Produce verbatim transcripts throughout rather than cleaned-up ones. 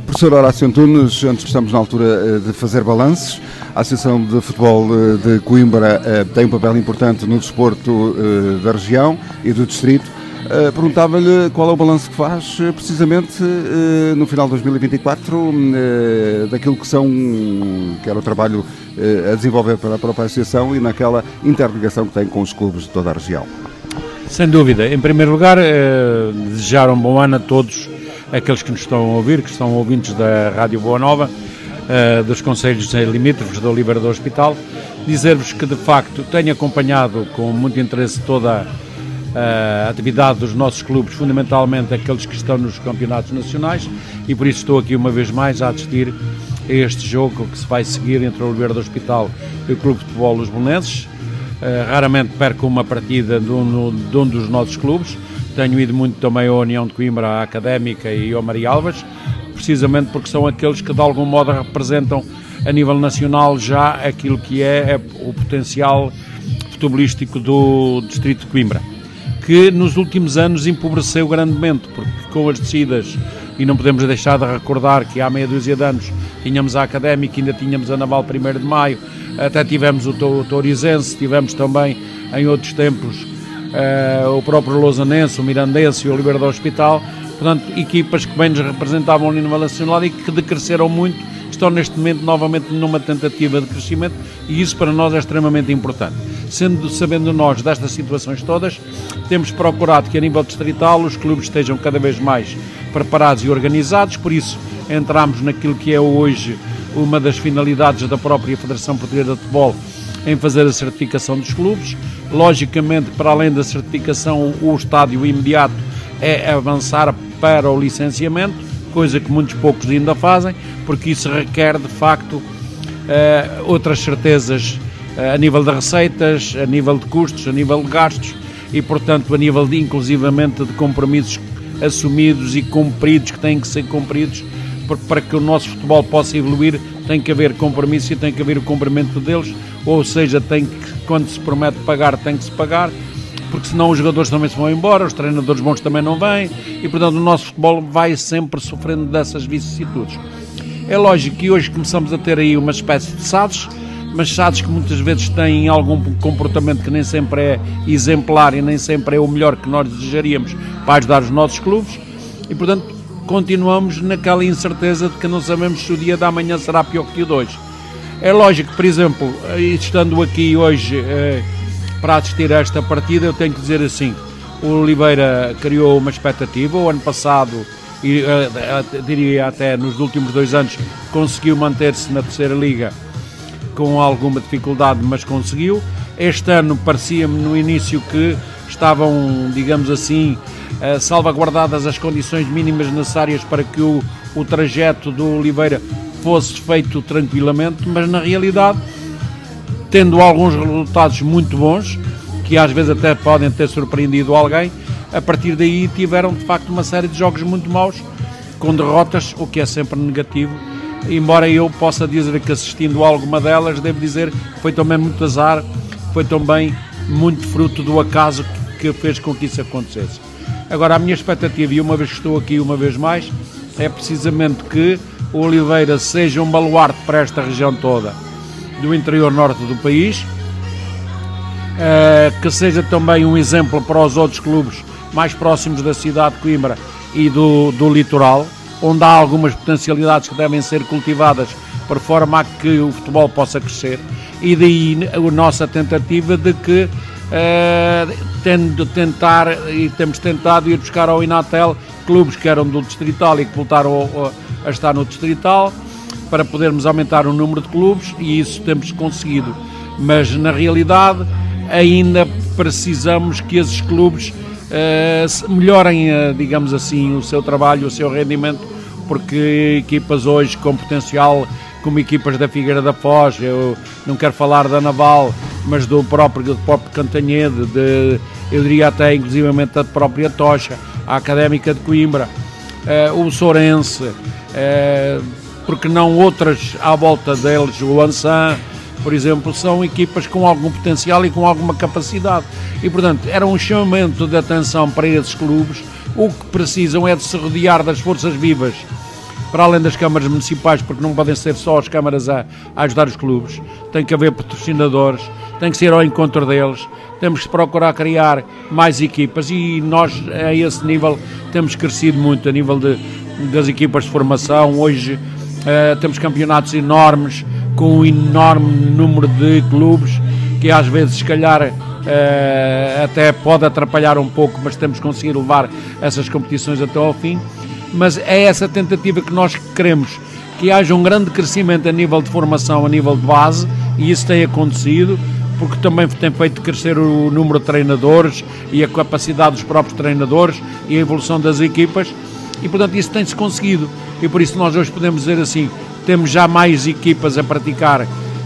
Professor Horácio Antunes, antes estamos na altura de fazer balanços. A Associação de Futebol de Coimbra tem um papel importante no desporto da região e do distrito. Perguntava-lhe qual é o balanço que faz, precisamente no final de dois mil e vinte e quatro, daquilo que são, que era o trabalho a desenvolver para a própria Associação e naquela interligação que tem com os clubes de toda a região. Sem dúvida. Em primeiro lugar, desejar um bom ano a todos aqueles que nos estão a ouvir, que estão ouvintes da Rádio Boa Nova, uh, dos concelhos limítrofes da Oliveira do Hospital. Dizer-vos que, de facto, tenho acompanhado com muito interesse toda a atividade dos nossos clubes, fundamentalmente aqueles que estão nos campeonatos nacionais, e por isso estou aqui uma vez mais a assistir a este jogo que se vai seguir entre a Oliveira do Hospital e o Clube de Futebol Los Belenenses. Uh, raramente perco uma partida de um, de um dos nossos clubes. Tenho ido muito também à União de Coimbra, à Académica e ao Maria Alves, precisamente porque são aqueles que de algum modo representam a nível nacional já aquilo que é, é o potencial futebolístico do distrito de Coimbra, que nos últimos anos empobreceu grandemente, porque com as descidas, e não podemos deixar de recordar que há meia dúzia de anos tínhamos a Académica, ainda tínhamos a Naval primeiro de Maio, até tivemos o Tourizense, tivemos também em outros tempos Uh, o próprio Lausanense, o Mirandense e o Oliveira do Hospital, portanto, equipas que bem nos representavam a nível nacional e que decresceram muito, estão neste momento novamente numa tentativa de crescimento, e isso para nós é extremamente importante. Sendo, sabendo nós destas situações todas, temos procurado que a nível distrital os clubes estejam cada vez mais preparados e organizados, por isso entramos naquilo que é hoje uma das finalidades da própria Federação Portuguesa de Futebol, em fazer a certificação dos clubes. Logicamente, para além da certificação, o estádio imediato é avançar para o licenciamento, coisa que muitos poucos ainda fazem, porque isso requer, de facto, uh, outras certezas uh, a nível de receitas, a nível de custos, a nível de gastos e, portanto, a nível de, inclusivamente, de compromissos assumidos e cumpridos, que têm que ser cumpridos, porque para que o nosso futebol possa evoluir tem que haver compromisso e tem que haver o cumprimento deles, ou seja, tem que, quando se promete pagar, tem que se pagar, porque senão os jogadores também se vão embora, os treinadores bons também não vêm, e portanto o nosso futebol vai sempre sofrendo dessas vicissitudes. É lógico que hoje começamos a ter aí uma espécie de S A Ds, mas S A Ds que muitas vezes têm algum comportamento que nem sempre é exemplar e nem sempre é o melhor que nós desejaríamos para ajudar os nossos clubes, e portanto continuamos naquela incerteza de que não sabemos se o dia da manhã será pior que o de hoje. É lógico que, por exemplo, estando aqui hoje eh, para assistir a esta partida, eu tenho que dizer assim, o Oliveira criou uma expectativa, o ano passado, e eh, diria até nos últimos dois anos, conseguiu manter-se na terceira liga com alguma dificuldade, mas conseguiu. Este ano parecia-me no início que estavam, digamos assim, uh, salvaguardadas as condições mínimas necessárias para que o, o trajeto do Oliveira fosse feito tranquilamente, mas na realidade, tendo alguns resultados muito bons, que às vezes até podem ter surpreendido alguém, a partir daí tiveram de facto uma série de jogos muito maus, com derrotas, o que é sempre negativo, embora eu possa dizer que assistindo a alguma delas, devo dizer que foi também muito azar, foi também muito fruto do acaso que fez com que isso acontecesse. Agora, a minha expectativa, e uma vez que estou aqui uma vez mais, é precisamente que o Oliveira seja um baluarte para esta região toda do interior norte do país, que seja também um exemplo para os outros clubes mais próximos da cidade de Coimbra e do, do litoral, onde há algumas potencialidades que devem ser cultivadas para forma a que o futebol possa crescer, e daí a nossa tentativa de que Uh, tendo tentar, e temos tentado ir buscar ao Inatel clubes que eram do Distrital e que voltaram a, a estar no Distrital, para podermos aumentar o número de clubes, e isso temos conseguido, mas na realidade ainda precisamos que esses clubes uh, melhorem, uh, digamos assim, o seu trabalho, o seu rendimento, porque equipas hoje com potencial, como equipas da Figueira da Foz, eu não quero falar da Naval, mas do próprio, do próprio Cantanhede, de, eu diria até inclusivamente da própria Tocha, a Académica de Coimbra, uh, o Sourense, uh, porque não outras à volta deles, o Ansan, por exemplo, são equipas com algum potencial e com alguma capacidade, e portanto era um chamamento de atenção para esses clubes. O que precisam é de se rodear das forças vivas para além das câmaras municipais, porque não podem ser só as câmaras a, a ajudar os clubes, tem que haver patrocinadores, tem que ser ao encontro deles, temos que procurar criar mais equipas e nós a esse nível temos crescido muito, a nível de, das equipas de formação. Hoje uh, temos campeonatos enormes, com um enorme número de clubes, que às vezes se calhar uh, até pode atrapalhar um pouco, mas temos que conseguir levar essas competições até ao fim. Mas é essa tentativa que nós queremos, que haja um grande crescimento a nível de formação, a nível de base, e isso tem acontecido, porque também tem feito crescer o número de treinadores e a capacidade dos próprios treinadores e a evolução das equipas, e portanto isso tem-se conseguido, e por isso nós hoje podemos dizer assim, temos já mais equipas a praticar.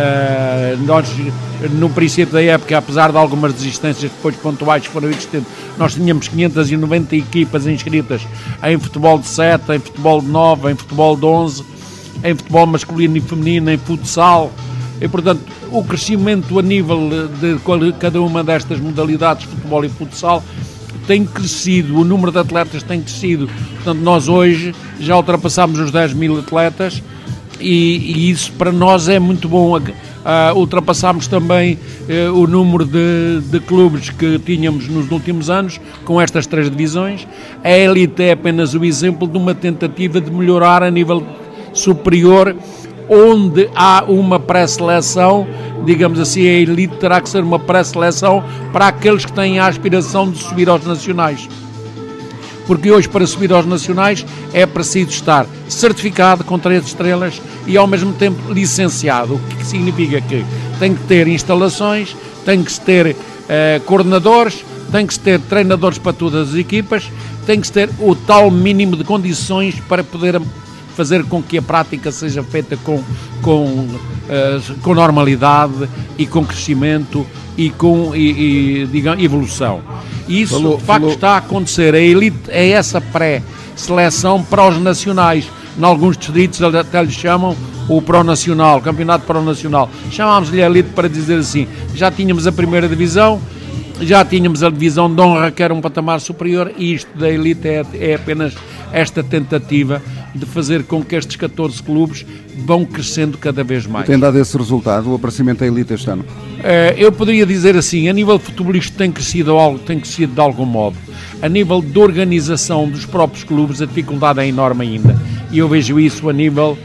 Uh, nós, no princípio da época, apesar de algumas desistências depois pontuais que foram existentes, nós tínhamos quinhentas e noventa equipas inscritas em futebol de sete, em futebol de nove, em futebol de onze, em futebol masculino e feminino, em futsal, e portanto o crescimento a nível de cada uma destas modalidades, futebol e futsal, tem crescido, o número de atletas tem crescido. Portanto, nós hoje já ultrapassámos os dez mil atletas, e, e isso para nós é muito bom. Uh, ultrapassámos também uh, o número de, de clubes que tínhamos nos últimos anos, com estas três divisões. A elite é apenas o exemplo de uma tentativa de melhorar a nível superior, onde há uma pré-seleção, digamos assim, a elite terá que ser uma pré-seleção para aqueles que têm a aspiração de subir aos nacionais. Porque hoje, para subir aos nacionais, é preciso estar certificado com três estrelas e ao mesmo tempo licenciado, o que significa que tem que ter instalações, tem que ter uh, coordenadores, tem que ter treinadores para todas as equipas, tem que ter o tal mínimo de condições para poder fazer com que a prática seja feita com, com, uh, com normalidade e com crescimento e com e, e, digamos, evolução. E isso, falou, de facto, falou. Está a acontecer. A elite é essa pré-seleção para os nacionais. Em alguns distritos até lhe chamam o Pro-Nacional, o Campeonato Pro-Nacional. Chamámos-lhe a elite para dizer assim, já tínhamos a primeira divisão, já tínhamos a divisão de honra, que era um patamar superior, e isto da elite é, é apenas esta tentativa de fazer com que estes catorze clubes vão crescendo cada vez mais. Tem dado esse resultado, o aparecimento da elite este ano? Uh, eu poderia dizer assim, a nível futebolístico tem crescido, tem crescido de algum modo. A nível de organização dos próprios clubes, a dificuldade é enorme ainda. E eu vejo isso a nível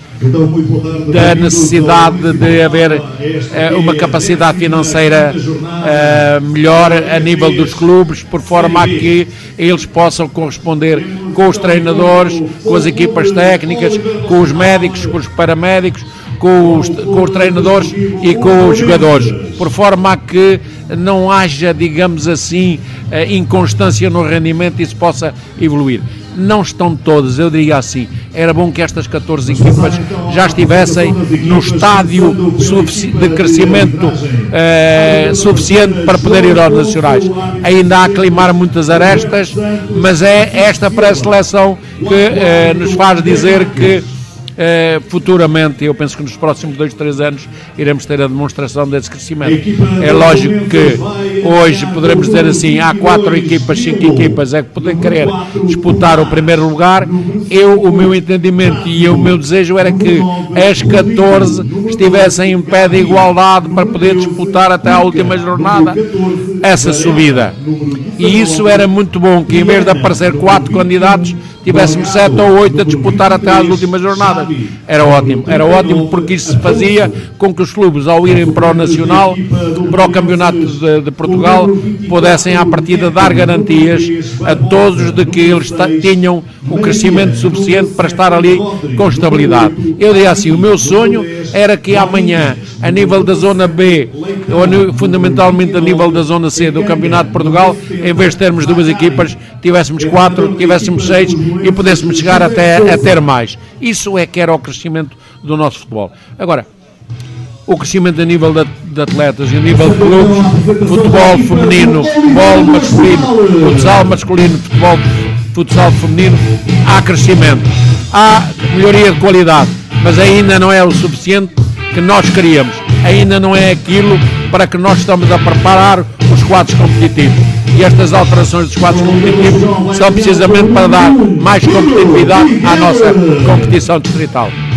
da necessidade de haver uh, uma capacidade financeira uh, melhor a nível dos clubes, por forma a que eles possam corresponder com os treinadores, com as equipas técnicas, com os médicos, com os paramédicos, com os, com os treinadores e com os jogadores, por forma a que não haja, digamos assim, inconstância no rendimento e se possa evoluir. Não estão todas, eu diria assim, era bom que estas catorze equipas já estivessem no estádio de crescimento eh, suficiente para poder ir aos nacionais. Ainda há que limar muitas arestas, mas é esta pré-seleção que eh, nos faz dizer que Uh, futuramente, eu penso que nos próximos dois, três anos iremos ter a demonstração desse crescimento. É lógico que hoje poderemos dizer assim, há quatro equipas, cinco equipas é que podem querer disputar o primeiro lugar. Eu, o meu entendimento e o meu desejo era que as catorze estivessem em pé de igualdade para poder disputar até à última jornada essa subida, e isso era muito bom, que em vez de aparecer quatro candidatos tivéssemos sete ou oito a disputar até às últimas jornadas. Era ótimo, era ótimo porque isso fazia com que os clubes, ao irem para o Nacional, para o Campeonato de, de Portugal, pudessem à partida dar garantias a todos de que eles tinham o crescimento suficiente para estar ali com estabilidade. Eu diria assim, o meu sonho era que amanhã, a nível da Zona B, ou fundamentalmente a nível da Zona C do Campeonato de Portugal, em vez de termos duas equipas, tivéssemos quatro, tivéssemos seis e pudéssemos chegar até a ter mais. Isso é que era o crescimento do nosso futebol. Agora, o crescimento a nível de, de atletas e a nível de clubes, futebol feminino, futebol masculino, futsal masculino, futebol, futsal feminino, há crescimento, há melhoria de qualidade, mas ainda não é o suficiente que nós queríamos, ainda não é aquilo para que nós estamos a preparar os quadros competitivos. e estas alterações dos quadros competitivos são precisamente para dar mais competitividade à nossa competição distrital.